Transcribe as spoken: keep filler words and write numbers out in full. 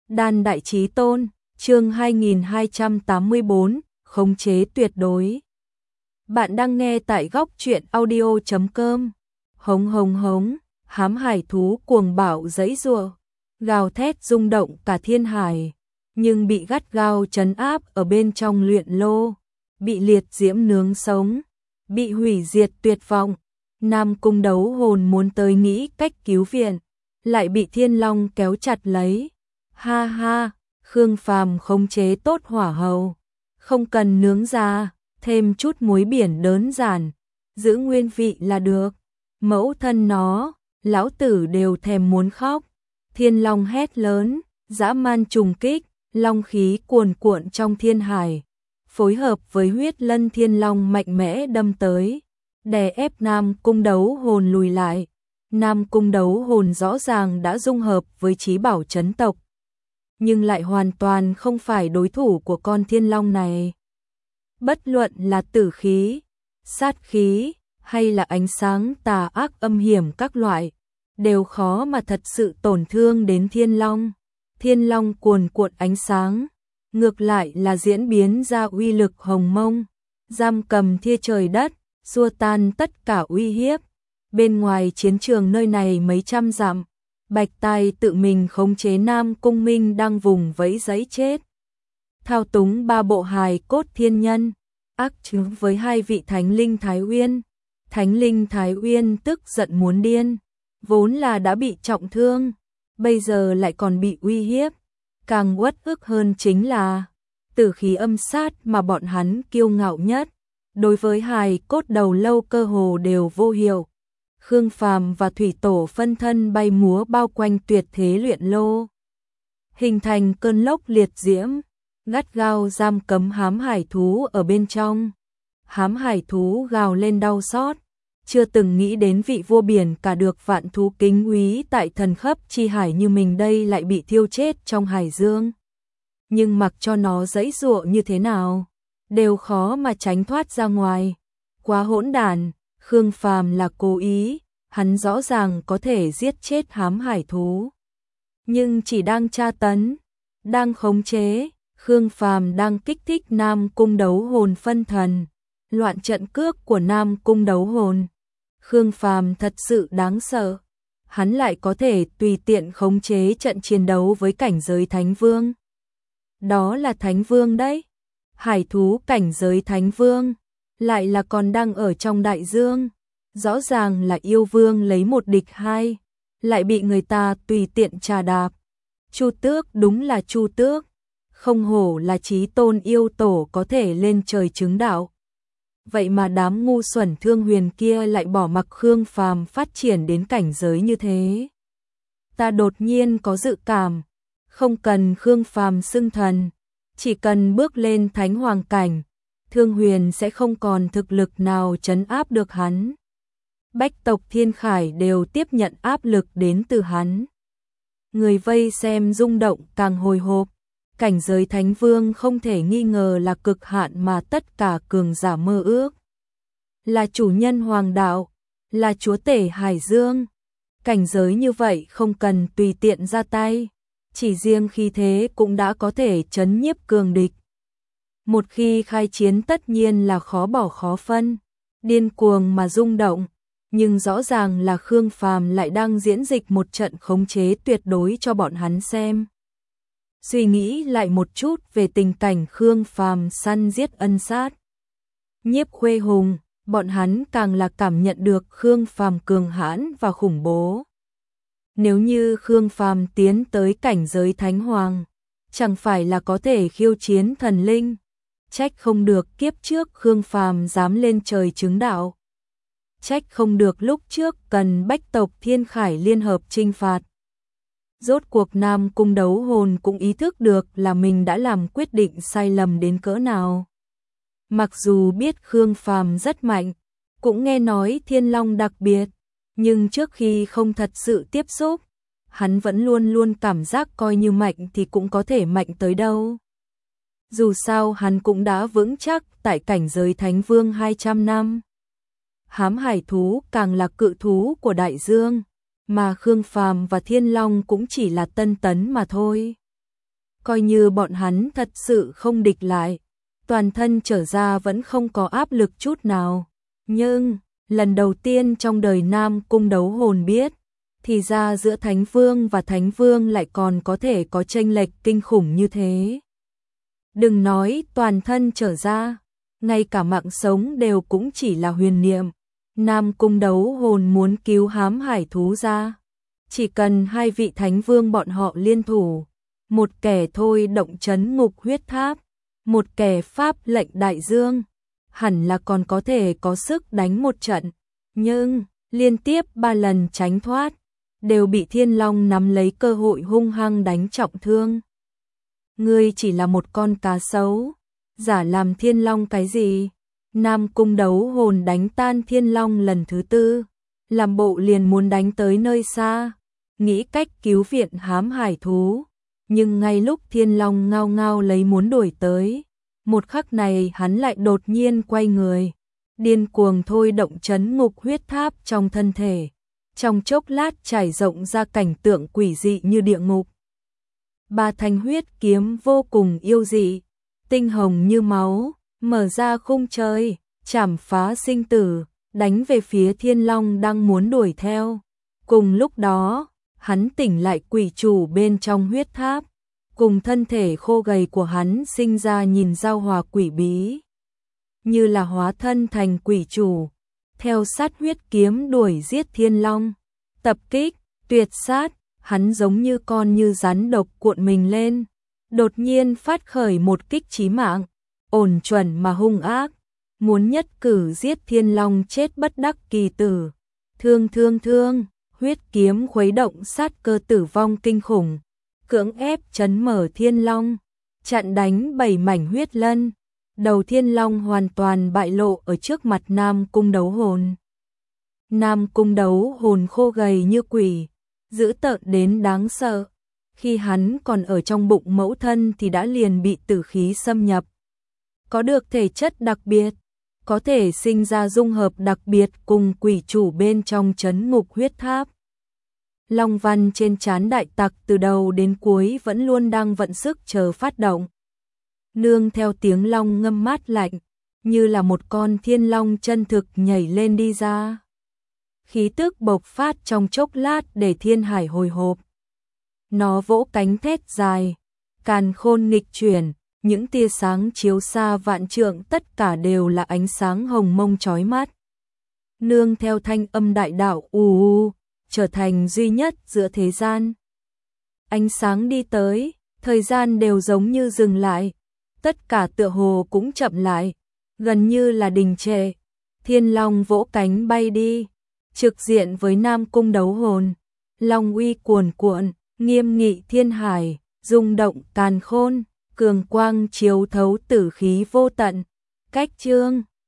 Đan Đại Chí Tôn, chương hai nghìn hai trăm tám mươi bốn, khống chế tuyệt đối. Bạn đang nghe tại góc truyện audio chấm com. Hống hống hống, hám hải thú cuồng bạo giãy giụa, gào thét rung động cả thiên hải, nhưng bị gắt gao trấn áp ở bên trong luyện lô, bị liệt diễm nướng sống, bị hủy diệt tuyệt vọng. Nam Cung Đấu Hồn muốn tới nghĩ cách cứu viện, lại bị Thiên Long kéo chặt lấy. Ha ha, Khương Phàm khống chế tốt hỏa hầu, không cần nướng ra, thêm chút muối biển đơn giản, giữ nguyên vị là được. Mẫu thân nó, lão tử đều thèm muốn khóc. Thiên Long hét lớn, dã man trùng kích, long khí cuồn cuộn trong thiên hải, phối hợp với huyết lân Thiên Long mạnh mẽ đâm tới, đè ép Nam Cung Đấu Hồn lùi lại. Nam Cung Đấu Hồn rõ ràng đã dung hợp với chí bảo chấn tộc, nhưng lại hoàn toàn không phải đối thủ của con Thiên Long này. Bất luận là tử khí, sát khí, hay là ánh sáng tà ác âm hiểm các loại, đều khó mà thật sự tổn thương đến Thiên Long. Thiên Long cuồn cuộn ánh sáng, ngược lại là diễn biến ra uy lực hồng mông, giam cầm thiên trời đất, xua tan tất cả uy hiếp. Bên ngoài chiến trường nơi này mấy trăm dặm, Bạch Tài tự mình khống chế Nam Cung Minh đang vùng vẫy giấy chết, thao túng ba bộ hài cốt thiên nhân, ác chứng với hai vị Thánh Linh Thái Uyên. Thánh Linh Thái Uyên tức giận muốn điên, vốn là đã bị trọng thương, bây giờ lại còn bị uy hiếp. Càng uất ức hơn chính là tử khí âm sát mà bọn hắn kiêu ngạo nhất, đối với hài cốt đầu lâu cơ hồ đều vô hiệu. Khương Phàm và Thủy Tổ phân thân bay múa bao quanh tuyệt thế luyện lô, hình thành cơn lốc liệt diễm, gắt gao giam cấm hám hải thú ở bên trong. Hám hải thú gào lên đau xót, chưa từng nghĩ đến vị vua biển cả được vạn thú kính úy tại thần khắp chi hải như mình đây lại bị thiêu chết trong hải dương. Nhưng mặc cho nó giãy giụa như thế nào, đều khó mà tránh thoát ra ngoài. Quá hỗn đản. Khương Phàm là cố ý, hắn rõ ràng có thể giết chết hám hải thú, nhưng chỉ đang tra tấn, đang khống chế. Khương Phàm đang kích thích Nam Cung Đấu Hồn phân thần, loạn trận cước của Nam Cung Đấu Hồn. Khương Phàm thật sự đáng sợ, hắn lại có thể tùy tiện khống chế trận chiến đấu với cảnh giới Thánh Vương. Đó là Thánh Vương đấy, hải thú cảnh giới Thánh Vương, lại là còn đang ở trong đại dương, rõ ràng là yêu vương lấy một địch hai, lại bị người ta tùy tiện trà đạp. Chu Tước đúng là Chu Tước, không hổ là chí tôn yêu tổ có thể lên trời chứng đạo. Vậy mà đám ngu xuẩn Thương Huyền kia lại bỏ mặc Khương Phàm phát triển đến cảnh giới như thế. Ta đột nhiên có dự cảm, không cần Khương Phàm xưng thần, chỉ cần bước lên Thánh Hoàng cảnh, Thương Huyền sẽ không còn thực lực nào trấn áp được hắn. Bách tộc Thiên Khải đều tiếp nhận áp lực đến từ hắn. Người vây xem rung động càng hồi hộp, cảnh giới Thánh Vương không thể nghi ngờ là cực hạn mà tất cả cường giả mơ ước. Là chủ nhân hoàng đạo, là chúa tể hải dương. Cảnh giới như vậy không cần tùy tiện ra tay, chỉ riêng khí thế cũng đã có thể trấn nhiếp cường địch. Một khi khai chiến tất nhiên là khó bỏ khó phân, điên cuồng mà rung động, nhưng rõ ràng là Khương Phàm lại đang diễn dịch một trận khống chế tuyệt đối cho bọn hắn xem. Suy nghĩ lại một chút về tình cảnh Khương Phàm săn giết ân sát, nhiếp khuê hùng, bọn hắn càng là cảm nhận được Khương Phàm cường hãn và khủng bố. Nếu như Khương Phàm tiến tới cảnh giới Thánh Hoàng, chẳng phải là có thể khiêu chiến thần linh. Trách không được kiếp trước Khương Phàm dám lên trời chứng đạo. Trách không được lúc trước cần bách tộc Thiên Khải liên hợp chinh phạt. Rốt cuộc Nam Cung Đấu Hồn cũng ý thức được là mình đã làm quyết định sai lầm đến cỡ nào. Mặc dù biết Khương Phàm rất mạnh, cũng nghe nói Thiên Long đặc biệt, nhưng trước khi không thật sự tiếp xúc, hắn vẫn luôn luôn cảm giác coi như mạnh thì cũng có thể mạnh tới đâu. Dù sao hắn cũng đã vững chắc tại cảnh giới Thánh Vương hai trăm năm. Hám hải thú càng là cự thú của đại dương, mà Khương Phàm và Thiên Long cũng chỉ là tân tấn mà thôi. coi như bọn hắn thật sự không địch lại, toàn thân trở ra vẫn không có áp lực chút nào. Nhưng, lần đầu tiên trong đời Nam Cung Đấu Hồn biết, thì ra giữa Thánh Vương và Thánh Vương lại còn có thể có chênh lệch kinh khủng như thế. Đừng nói toàn thân trở ra, ngay cả mạng sống đều cũng chỉ là huyền niệm. Nam Cung Đấu Hồn muốn cứu hám hải thú ra, chỉ cần hai vị Thánh Vương bọn họ liên thủ, một kẻ thôi động chấn ngục huyết tháp, một kẻ pháp lệnh đại dương, hẳn là còn có thể có sức đánh một trận. Nhưng, liên tiếp ba lần tránh thoát, đều bị Thiên Long nắm lấy cơ hội hung hăng đánh trọng thương. Ngươi chỉ là một con cá sấu, giả làm Thiên Long cái gì? Nam Cung Đấu Hồn đánh tan Thiên Long lần thứ tư, làm bộ liền muốn đánh tới nơi xa, nghĩ cách cứu viện hám hải thú. Nhưng ngay lúc Thiên Long ngao ngao lấy muốn đuổi tới, một khắc này hắn lại đột nhiên quay người, điên cuồng thôi động chấn ngục huyết tháp trong thân thể. Trong chốc lát trải rộng ra cảnh tượng quỷ dị như địa ngục. Ba thanh huyết kiếm vô cùng yêu dị, tinh hồng như máu, mở ra khung trời, chảm phá sinh tử, đánh về phía Thiên Long đang muốn đuổi theo. Cùng lúc đó, hắn tỉnh lại quỷ chủ bên trong huyết tháp, cùng thân thể khô gầy của hắn sinh ra nhìn giao hòa quỷ bí, như là hóa thân thành quỷ chủ, theo sát huyết kiếm đuổi giết Thiên Long, tập kích, tuyệt sát, hắn giống như con như rắn độc cuộn mình lên, đột nhiên phát khởi một kích chí mạng, ổn chuẩn mà hung ác, muốn nhất cử giết Thiên Long chết bất đắc kỳ tử. Thương thương thương, huyết kiếm khuấy động sát cơ tử vong kinh khủng, cưỡng ép chấn mở Thiên Long, chặn đánh bảy mảnh huyết lân. Đầu Thiên Long hoàn toàn bại lộ ở trước mặt Nam Cung Đấu Hồn. Nam Cung Đấu Hồn khô gầy như quỷ, dữ tợn đến đáng sợ. Khi hắn còn ở trong bụng mẫu thân thì đã liền bị tử khí xâm nhập. Có được thể chất đặc biệt, có thể sinh ra dung hợp đặc biệt cùng quỷ chủ bên trong chấn ngục huyết tháp. Long văn trên trán đại tặc từ đầu đến cuối vẫn luôn đang vận sức chờ phát động. Nương theo tiếng long ngâm mát lạnh, như là một con thiên long chân thực nhảy lên đi ra. Khí tức bộc phát trong chốc lát để thiên hải hồi hộp. Nó vỗ cánh thét dài, càn khôn nghịch chuyển, những tia sáng chiếu xa vạn trượng tất cả đều là ánh sáng hồng mông chói mắt. Nương theo thanh âm đại đạo ù u, trở thành duy nhất giữa thế gian. Ánh sáng đi tới, thời gian đều giống như dừng lại. Tất cả tựa hồ cũng chậm lại, gần như là đình trệ. Thiên Long vỗ cánh bay đi, trực diện với Nam Cung Đấu Hồn. Long uy cuồn cuộn, nghiêm nghị thiên hải, rung động càn khôn, cường quang chiếu thấu tử khí vô tận. Cách chương